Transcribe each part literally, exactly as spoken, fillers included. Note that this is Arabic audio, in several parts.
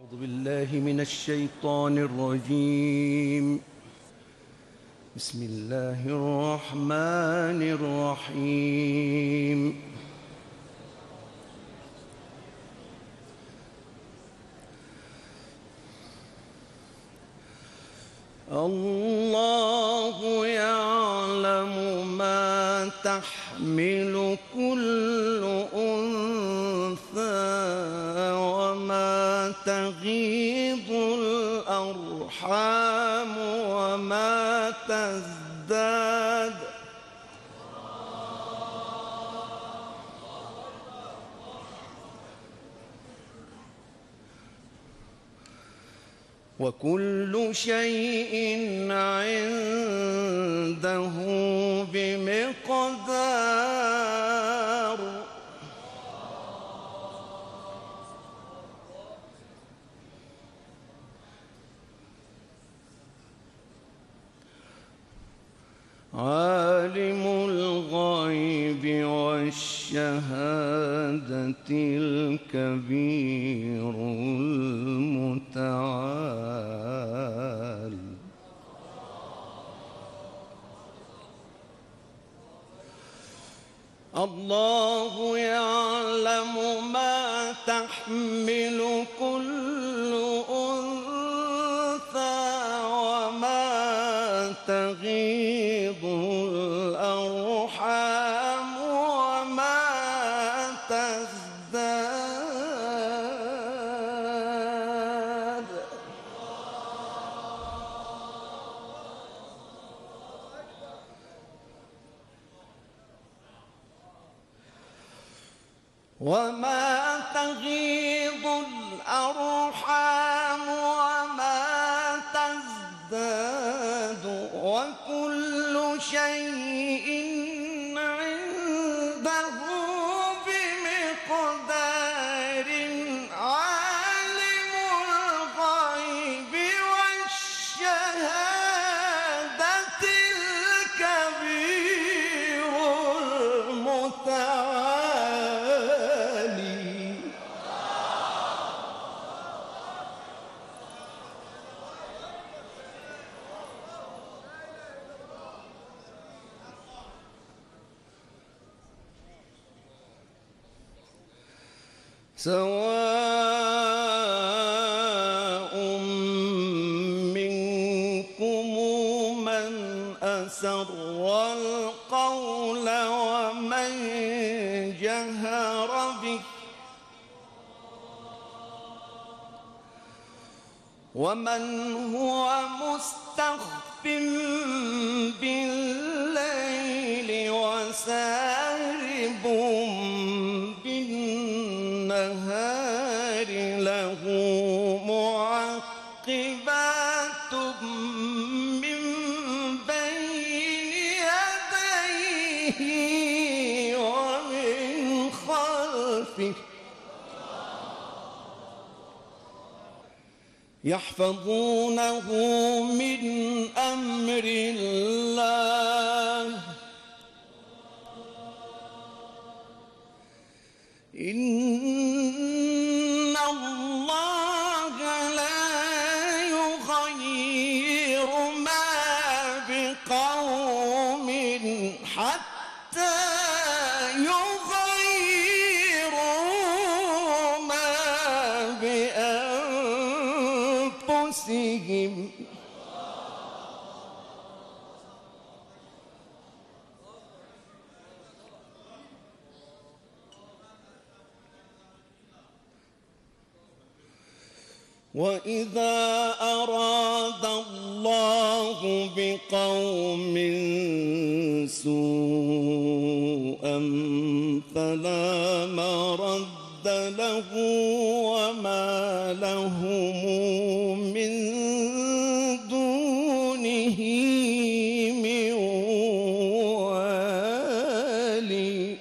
أعوذ بالله من الشيطان الرجيم. بسم الله الرحمن الرحيم. الله يعلم ما تحمل كل أنثى وما تغيض الأرحام وما تزداد وكل شيء عنده بمقدار. عالم الغيب والشهادة الكبير المتعال. الله يعلم ما تحمل كل أنثى وما تغيض الأرحام وما تزداد. وما تغيض الأرحام وما تزداد وكل شيء عنده بمقدار. عالم الغيب والشهادة الكبير المتعالي. سواء منكم من أسر القول ومن جهر به ومن هو مستخف بالليل وسارب بالنهار. له معقبات من بين يديه ومن خلفه يحفظونه من أمر الله. إن الله لا يغير ما بقوم حتى يغيروا ما بأنفسهم. وإذا أراد الله بقوم سوءا فلا مرد له وما لهم من دونه من والي.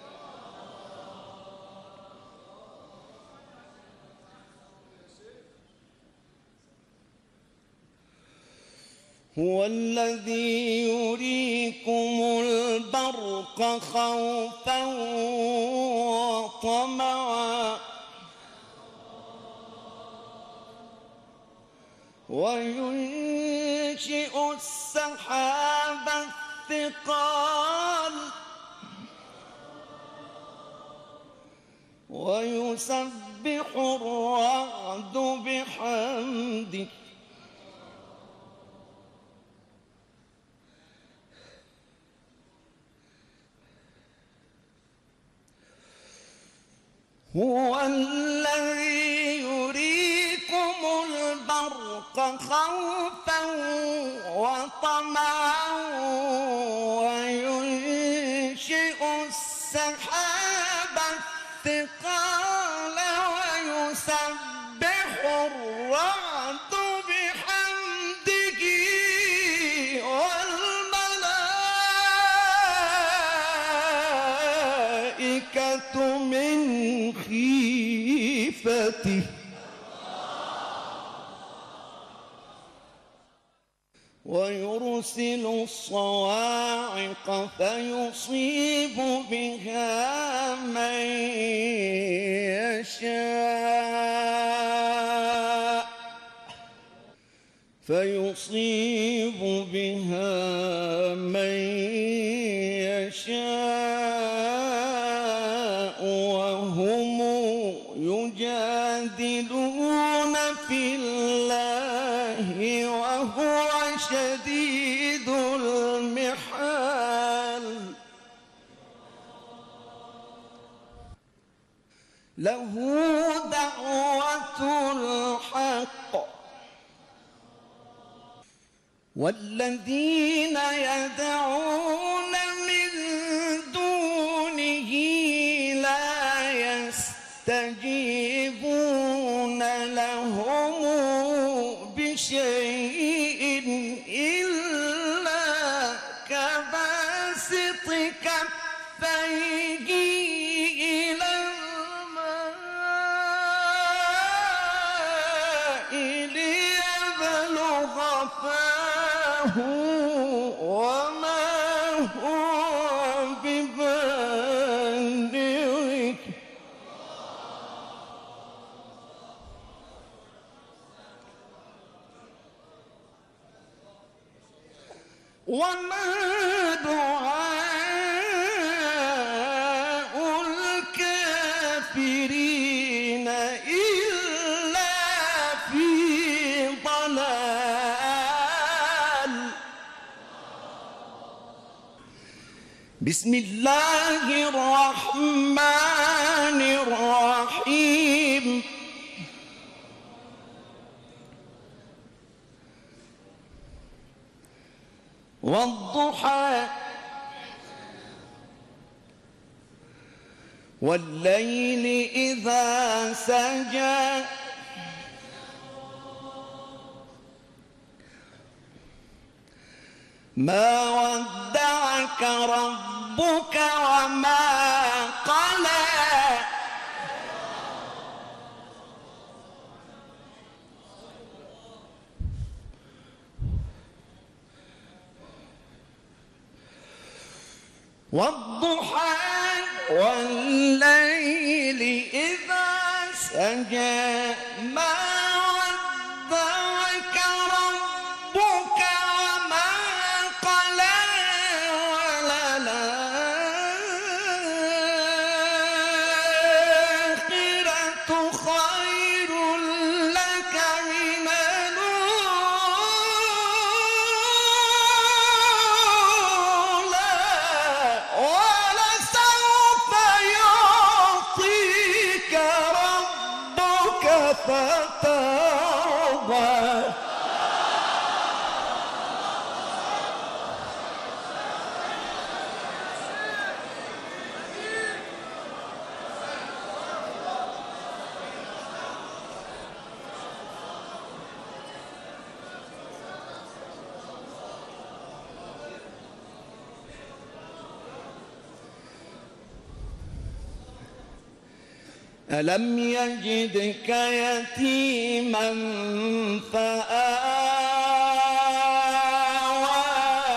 هو الذي يريكم البرق خوفا وطمعا وينشئ السحاب الثقال ويسبح الرعد بحمده هو الذي يريكم البرق خوفا وطمعا وينشئ السحاب الثقال ويسبح الرعد بحمده والملائكة من خيفته ويرسل الصواعق فيصيب بها من يشاء فيصيب بها من يشاء وهم يجادلون في الله وهو شديد المحال له دعوة الحق والذين يدعون من دونه لا يستجيبون لهم بشيء إلا كباسط كفيه إلى الماء ليبلغ فاه وما هو ببالغه وما دعاء الكافرين إلا في ضلال بسم الله الرحمن الرحيم والضحى والليل إذا سجى ما ودعك ربك وما قلى والضحى والليل إذا سجى ما ودعك ربك وما قلى وللآخرة خير لك من فترضى ألم يجدك يتيما فآوى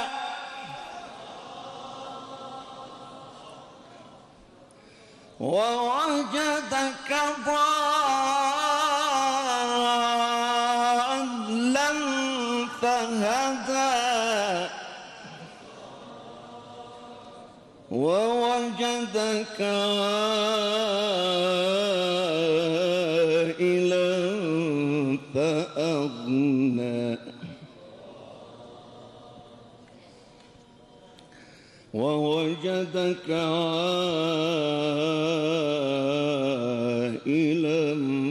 ووجدك ضالا فهدى ووجدك عائلا فأغنى ووجدك عائلا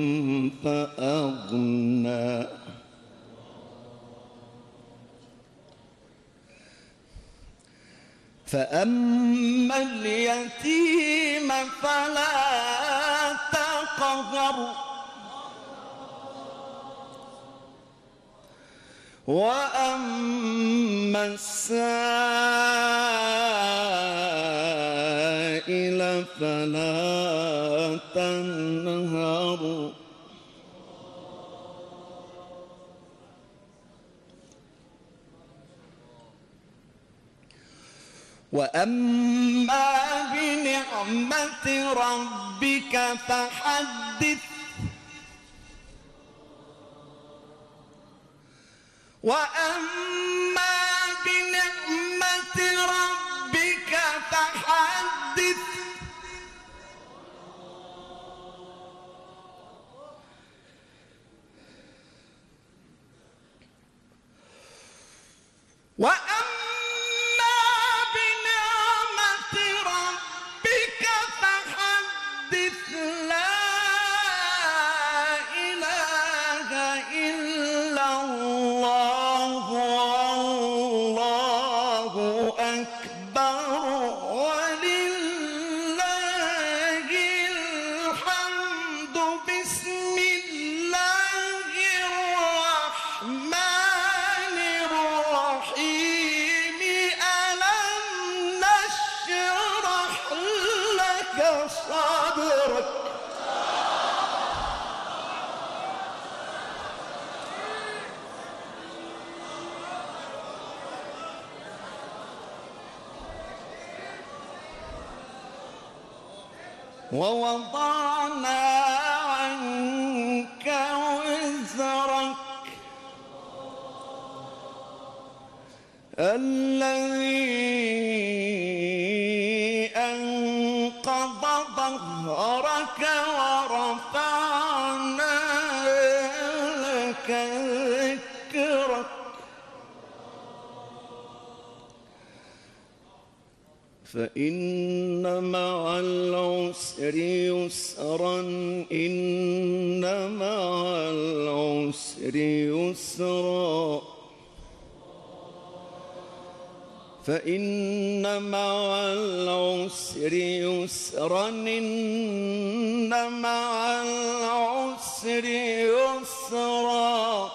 فأغنى فأما اليتيم فلا تقهر وأما السائل فلا تنهر وأما بنعمة ربك فحدث وأما بنعمة ربك فحدث وأما بنعمة ربك فحدث لا إله إلا الله والله أكبر ولله الحمد بسم الله الرحمن الرحيم ألم نشرح لك صدرك ووضعنا عنك وزرك الذي أنقض ظهرك ورفعنا لك ذكرك فإن مع العسر يسرا إن مع العسر يسرا فإن مع العسر يسرا إن مع العسر يسرا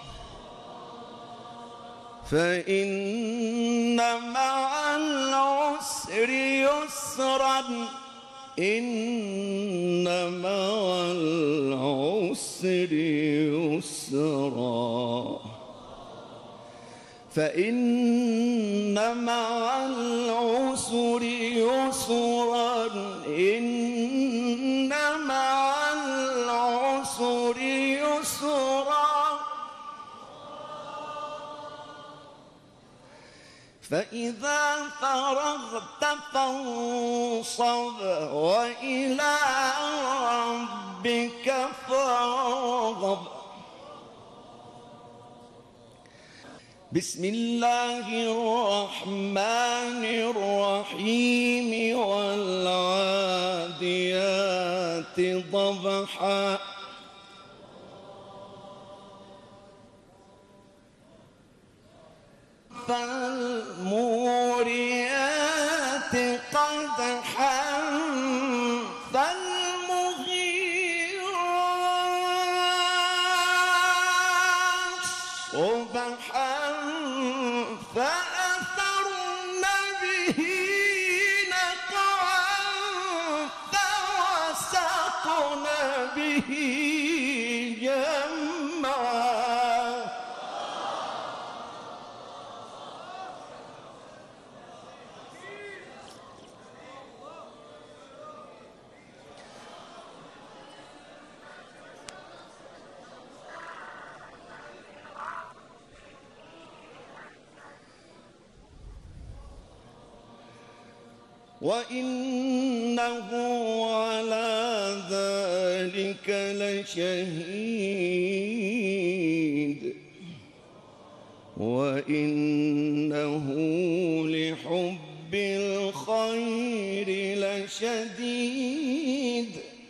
فإن مع العسر يسرا إن مع العسر يسرا فإن مع العسر يسرا إن مع العسر يسرا فإذا فرغت فانصب وإلى ربك فارغب بسم الله الرحمن الرحيم والعاديات ضبحا فالموريات قدحا فالمغيرات صبحا فأثرن به نقعا فوسطن به جمعا وإنه على ذلك لشهيد وإنه لحب الخير لشديد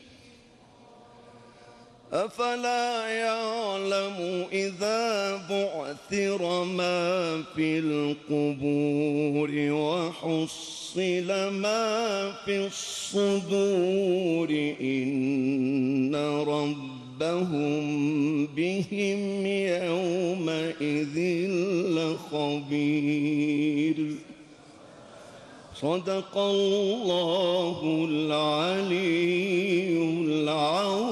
أفلا يعلم إذا بعثر ما في القبور وحصل ما في الصدور إن ربهم بهم يومئذ لخبير. صدق الله العلي العظيم.